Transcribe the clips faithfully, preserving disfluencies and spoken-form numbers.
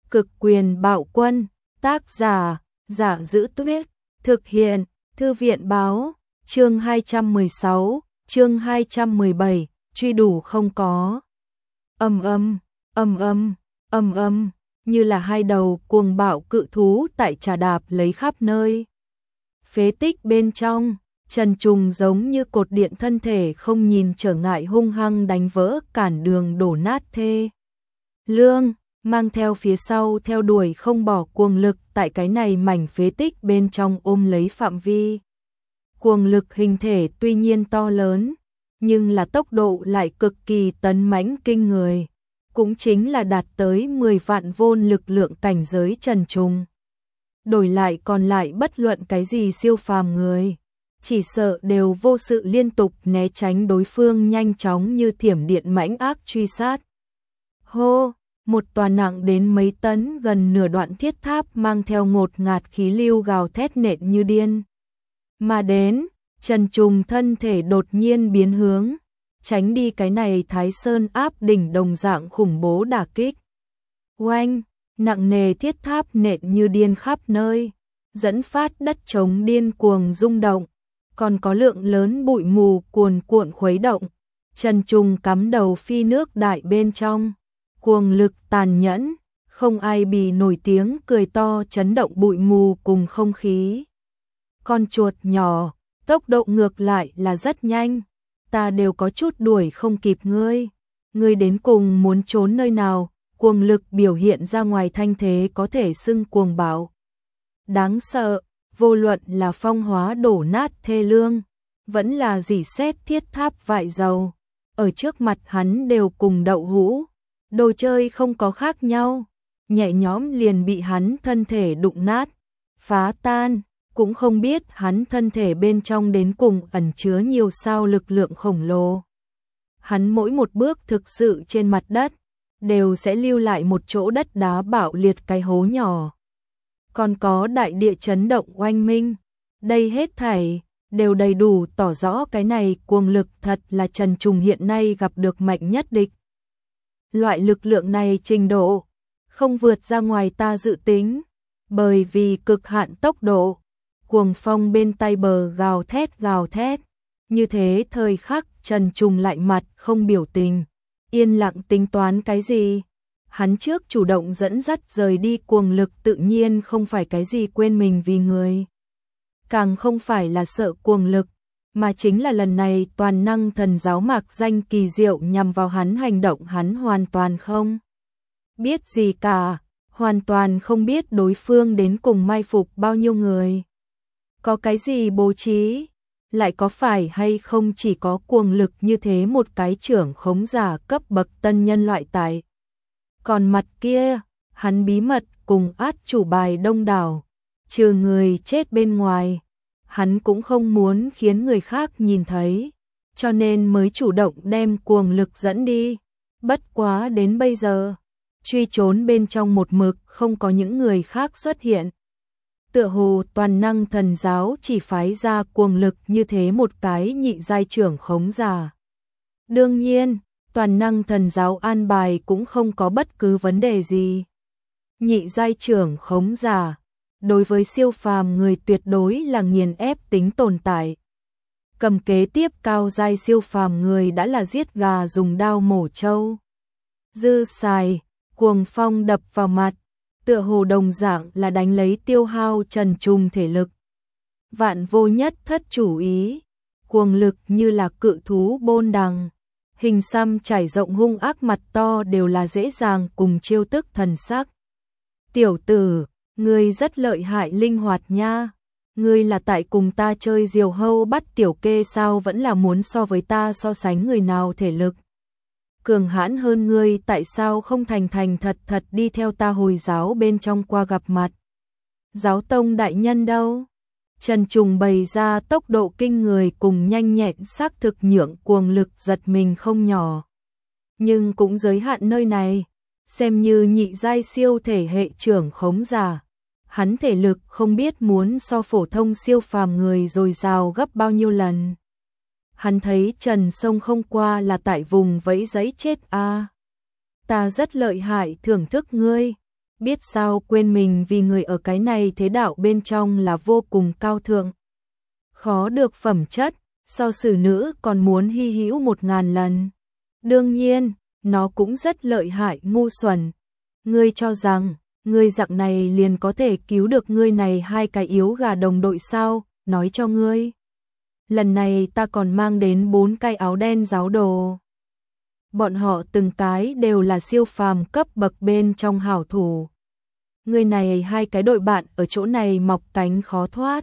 Cực quyền bạo quân, tác giả, Giả Giữ Tuyết, thực hiện, Thư viện báo, chương hai trăm mười sáu, chương hai trăm mười bảy, truy đủ không có. Ầm ầm, ầm ầm, ầm ầm, như là hai đầu cuồng bạo cự thú tại trà đạp lấy khắp nơi. Phế tích bên trong, Trần Trùng giống như cột điện thân thể không nhìn trở ngại hung hăng đánh vỡ cản đường đổ nát thê. Lương, mang theo phía sau theo đuổi không bỏ cuồng lực tại cái này mảnh phế tích bên trong ôm lấy phạm vi. Cuồng lực hình thể tuy nhiên to lớn, nhưng là tốc độ lại cực kỳ tấn mãnh kinh người, cũng chính là đạt tới mười vạn vôn lực lượng cảnh giới Trần Trùng. Đổi lại còn lại bất luận cái gì siêu phàm người, chỉ sợ đều vô sự liên tục né tránh đối phương nhanh chóng như thiểm điện mãnh ác truy sát. Hô, một tòa nặng đến mấy tấn gần nửa đoạn thiết tháp mang theo ngột ngạt khí lưu gào thét nện như điên. Mà đến, Trần Trùng thân thể đột nhiên biến hướng, tránh đi cái này Thái Sơn áp đỉnh đồng dạng khủng bố đả kích. Oanh, nặng nề thiết tháp nện như điên khắp nơi, dẫn phát đất trống điên cuồng rung động, còn có lượng lớn bụi mù cuồn cuộn khuấy động. Trần Trùng cắm đầu phi nước đại bên trong, cuồng lực tàn nhẫn, không ai bì nổi tiếng cười to chấn động bụi mù cùng không khí. Con chuột nhỏ, tốc độ ngược lại là rất nhanh, ta đều có chút đuổi không kịp ngươi. Ngươi đến cùng muốn trốn nơi nào? Cuồng lực biểu hiện ra ngoài thanh thế có thể xưng cuồng bạo. Đáng sợ, vô luận là phong hóa đổ nát thê lương, vẫn là dỉ sét thiết tháp vại dầu, ở trước mặt hắn đều cùng đậu hũ, đồ chơi không có khác nhau, nhẹ nhõm liền bị hắn thân thể đụng nát, phá tan, cũng không biết hắn thân thể bên trong đến cùng ẩn chứa nhiều sao lực lượng khổng lồ. Hắn mỗi một bước thực sự trên mặt đất, đều sẽ lưu lại một chỗ đất đá bạo liệt cái hố nhỏ. Còn có đại địa chấn động oanh minh, đây hết thảy đều đầy đủ tỏ rõ cái này cuồng lực thật là Trần Trùng hiện nay gặp được mạnh nhất địch. Loại lực lượng này trình độ không vượt ra ngoài ta dự tính, bởi vì cực hạn tốc độ, cuồng phong bên tay bờ gào thét gào thét, như thế thời khắc Trần Trùng lại mặt không biểu tình, yên lặng tính toán cái gì. Hắn trước chủ động dẫn dắt rời đi cuồng lực tự nhiên không phải cái gì quên mình vì người, càng không phải là sợ cuồng lực, mà chính là lần này toàn năng thần giáo mạc danh kỳ diệu nhằm vào hắn hành động hắn hoàn toàn không biết gì cả, hoàn toàn không biết đối phương đến cùng mai phục bao nhiêu người, có cái gì bố trí, lại có phải hay không chỉ có cuồng lực như thế một cái trưởng khống giả cấp bậc tân nhân loại tại. Còn mặt kia, hắn bí mật cùng át chủ bài đông đảo, trừ người chết bên ngoài, hắn cũng không muốn khiến người khác nhìn thấy, cho nên mới chủ động đem cuồng lực dẫn đi. Bất quá đến bây giờ, truy trốn bên trong một mực không có những người khác xuất hiện. Tựa hồ toàn năng thần giáo chỉ phái ra cuồng lực như thế một cái nhị giai trưởng khống giả. Đương nhiên, toàn năng thần giáo an bài cũng không có bất cứ vấn đề gì. Nhị giai trưởng khống giả, đối với siêu phàm người tuyệt đối là nghiền ép tính tồn tại. Cầm kế tiếp cao giai siêu phàm người đã là giết gà dùng đao mổ trâu. Dư xài, cuồng phong đập vào mặt, tựa hồ đồng dạng là đánh lấy tiêu hao Trần Trùng thể lực. Vạn vô nhất thất chủ ý, cuồng lực như là cự thú bôn đằng, hình xăm trải rộng hung ác mặt to đều là dễ dàng cùng chiêu tức thần sắc. Tiểu tử, ngươi rất lợi hại linh hoạt nha, ngươi là tại cùng ta chơi diều hâu bắt tiểu kê sao, vẫn là muốn so với ta so sánh người nào thể lực cường hãn hơn ngươi, tại sao không thành thành thật thật đi theo ta hồi giáo bên trong qua gặp mặt. Giáo tông đại nhân đâu? Trần Trùng bày ra tốc độ kinh người cùng nhanh nhẹn xác thực nhượng cuồng lực giật mình không nhỏ. Nhưng cũng giới hạn nơi này, xem như nhị giai siêu thể hệ trưởng khống giả, hắn thể lực không biết muốn so phổ thông siêu phàm người dồi dào gấp bao nhiêu lần. Hắn thấy Trần Sông không qua là tại vùng vẫy giấy chết a. À. Ta rất lợi hại thưởng thức ngươi. biết sao quên mình vì người ở cái này thế đạo bên trong là vô cùng cao thượng. Khó được phẩm chất, so xử nữ còn muốn hy hữu một ngàn lần. Đương nhiên, nó cũng rất lợi hại ngu xuẩn. Ngươi cho rằng, ngươi dạng này liền có thể cứu được ngươi này hai cái yếu gà đồng đội sao, nói cho ngươi. Lần này ta còn mang đến bốn cái áo đen giáo đồ. Bọn họ từng cái đều là siêu phàm cấp bậc bên trong hảo thủ. Người này hai cái đội bạn ở chỗ này mọc cánh khó thoát.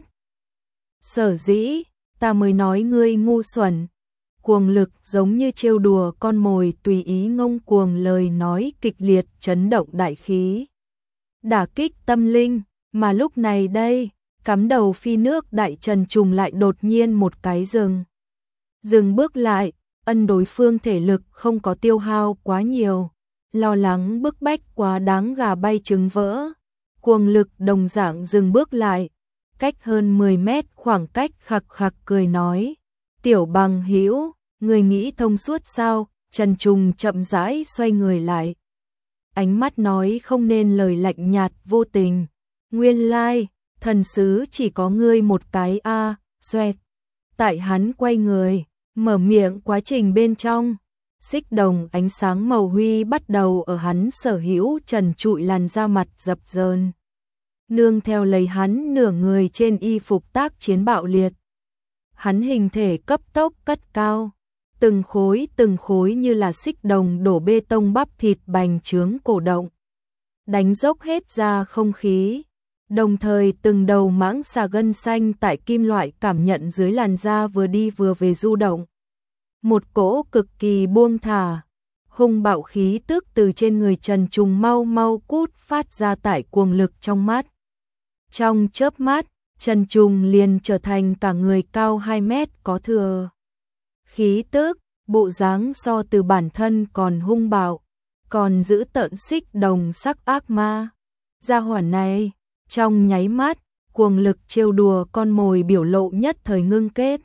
Sở dĩ, ta mới nói ngươi ngu xuẩn. Cuồng lực giống như trêu đùa con mồi tùy ý ngông cuồng lời nói kịch liệt chấn động đại khí. Đả kích tâm linh, mà lúc này đây, cắm đầu phi nước đại Trần Trùng lại đột nhiên một cái dừng. Dừng bước lại, ân đối phương thể lực không có tiêu hao quá nhiều, lo lắng bức bách quá đáng gà bay trứng vỡ. Cuồng lực đồng dạng dừng bước lại, cách hơn mười mét khoảng cách khặc khặc cười nói. Tiểu bằng hữu, người nghĩ thông suốt sao? Trần Trùng chậm rãi xoay người lại. Ánh mắt nói không nên lời lạnh nhạt vô tình. Nguyên lai, thần sứ chỉ có ngươi một cái a, à, xoẹt. Tại hắn quay người, mở miệng quá trình bên trong. Xích đồng ánh sáng màu huy bắt đầu ở hắn sở hữu trần trụi làn da mặt dập dờn. Nương theo lấy hắn nửa người trên y phục tác chiến bạo liệt. Hắn hình thể cấp tốc cất cao, từng khối từng khối như là xích đồng đổ bê tông bắp thịt bành trướng cổ động, đánh dốc hết ra không khí, đồng thời từng đầu mãng xà gân xanh tại kim loại cảm nhận dưới làn da vừa đi vừa về du động. Một cỗ cực kỳ buông thả, hung bạo khí tức từ trên người Trần Trùng mau mau cút phát ra tại cuồng lực trong mắt. Trong chớp mắt, Trần Trùng liền trở thành cả người cao hai mét có thừa. Khí tức, bộ dáng so từ bản thân còn hung bạo, còn giữ tợn xích đồng sắc ác ma. Gia hỏa này, trong nháy mắt, cuồng lực trêu đùa con mồi biểu lộ nhất thời ngưng kết.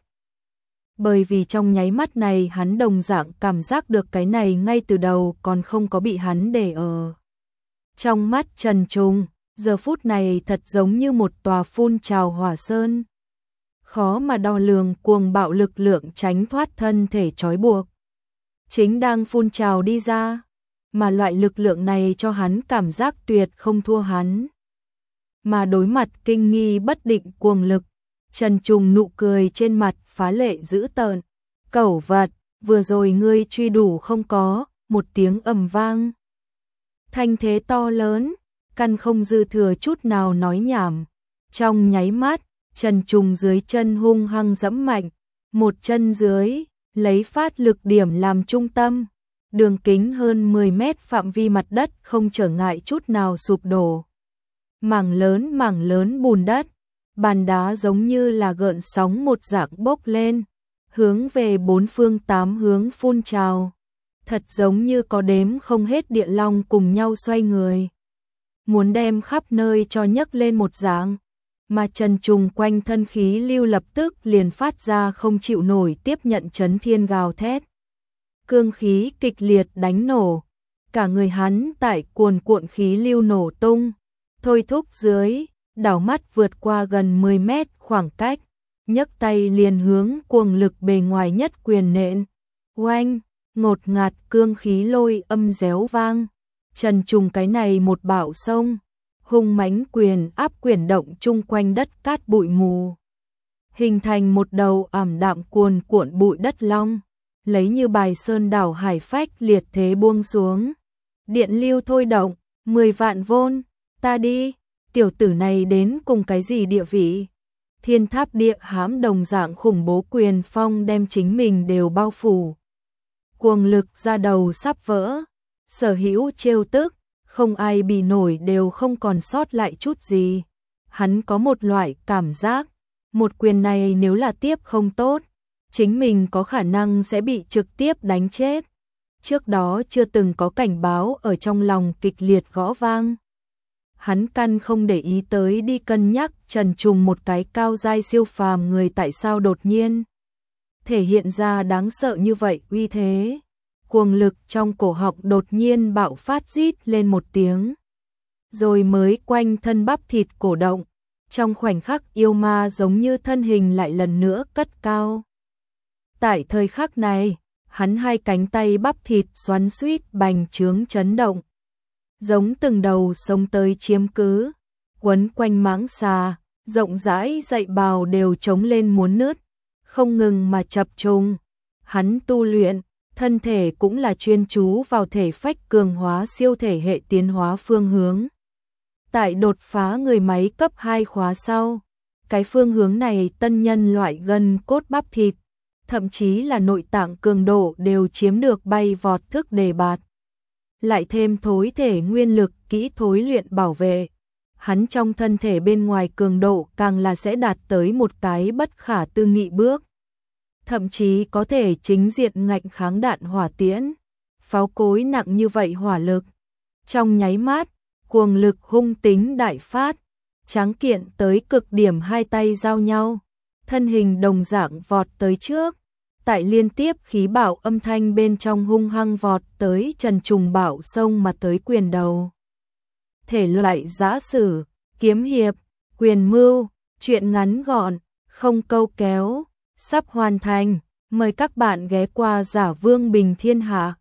Bởi vì trong nháy mắt này hắn đồng dạng cảm giác được cái này ngay từ đầu còn không có bị hắn để ở. Trong mắt Trần Trùng, giờ phút này thật giống như một tòa phun trào hỏa sơn. Khó mà đo lường cuồng bạo lực lượng tránh thoát thân thể trói buộc. Chính đang phun trào đi ra, mà loại lực lượng này cho hắn cảm giác tuyệt không thua hắn. Mà đối mặt kinh nghi bất định cuồng lực, Trần Trùng nụ cười trên mặt phá lệ dữ tợn. Cẩu vật, vừa rồi ngươi truy đủ không có, một tiếng ầm vang. Thanh thế to lớn, căn không dư thừa chút nào nói nhảm. Trong nháy mắt, Trần Trùng dưới chân hung hăng dẫm mạnh, một chân dưới, lấy phát lực điểm làm trung tâm. Đường kính hơn mười mét phạm vi mặt đất không trở ngại chút nào sụp đổ. Mảng lớn mảng lớn bùn đất, bàn đá giống như là gợn sóng một dạng bốc lên, hướng về bốn phương tám hướng phun trào. Thật giống như có đếm không hết địa long cùng nhau xoay người, muốn đem khắp nơi cho nhấc lên một dạng. Mà Trần Trùng quanh thân khí lưu lập tức liền phát ra không chịu nổi tiếp nhận chấn thiên gào thét. Cương khí kịch liệt đánh nổ, cả người hắn tại cuồn cuộn khí lưu nổ tung, thôi thúc dưới, đảo mắt vượt qua gần mười mét khoảng cách, nhấc tay liền hướng cuồng lực bề ngoài nhất quyền nện. Oanh, ngột ngạt cương khí lôi âm réo vang. Trần Trùng cái này một bạo sông, hung mãnh quyền áp quyền động chung quanh đất cát bụi mù, hình thành một đầu ảm đạm cuồn cuộn bụi đất long, lấy như bài sơn đảo hải phách liệt thế buông xuống. Điện lưu thôi động, mười vạn vôn, ta đi, tiểu tử này đến cùng cái gì địa vị? Thiên tháp địa hãm đồng dạng khủng bố quyền phong đem chính mình đều bao phủ. Cuồng lực ra đầu sắp vỡ, sở hữu trêu tức, không ai bì nổi đều không còn sót lại chút gì. Hắn có một loại cảm giác, một quyền này nếu là tiếp không tốt, chính mình có khả năng sẽ bị trực tiếp đánh chết. Trước đó chưa từng có cảnh báo ở trong lòng kịch liệt gõ vang. Hắn căn không để ý tới đi cân nhắc Trần Trùng một cái cao giai siêu phàm người tại sao đột nhiên thể hiện ra đáng sợ như vậy uy thế. Cuồng lực trong cổ họng đột nhiên bạo phát rít lên một tiếng. rồi mới quanh thân bắp thịt cổ động. Trong khoảnh khắc yêu ma giống như thân hình lại lần nữa cất cao. Tại thời khắc này, hắn hai cánh tay bắp thịt xoắn xuýt bành trướng chấn động. Giống từng đầu sống tới chiếm cứ, quấn quanh mãng xà, rộng rãi dậy bào đều trống lên muốn nứt, không ngừng mà chập trùng. Hắn tu luyện, thân thể cũng là chuyên chú vào thể phách cường hóa siêu thể hệ tiến hóa phương hướng. Tại đột phá người máy cấp hai khóa sau, cái phương hướng này tân nhân loại gân cốt bắp thịt, thậm chí là nội tạng cường độ đều chiếm được bay vọt thức đề bạt. Lại thêm thối thể nguyên lực kỹ thối luyện bảo vệ, hắn trong thân thể bên ngoài cường độ càng là sẽ đạt tới một cái bất khả tư nghị bước. Thậm chí có thể chính diện ngạnh kháng đạn hỏa tiễn, pháo cối nặng như vậy hỏa lực. Trong nháy mắt, cuồng lực hung tính đại phát, tráng kiện tới cực điểm hai tay giao nhau, thân hình đồng dạng vọt tới trước. Tại liên tiếp khí bạo âm thanh bên trong hung hăng vọt tới Trần Trùng Bảo xông mà tới quyền đầu. Thể loại giã sử, kiếm hiệp, quyền mưu, truyện ngắn gọn, không câu kéo, sắp hoàn thành. Mời các bạn ghé qua Giả Vương Bình Thiên Hạ.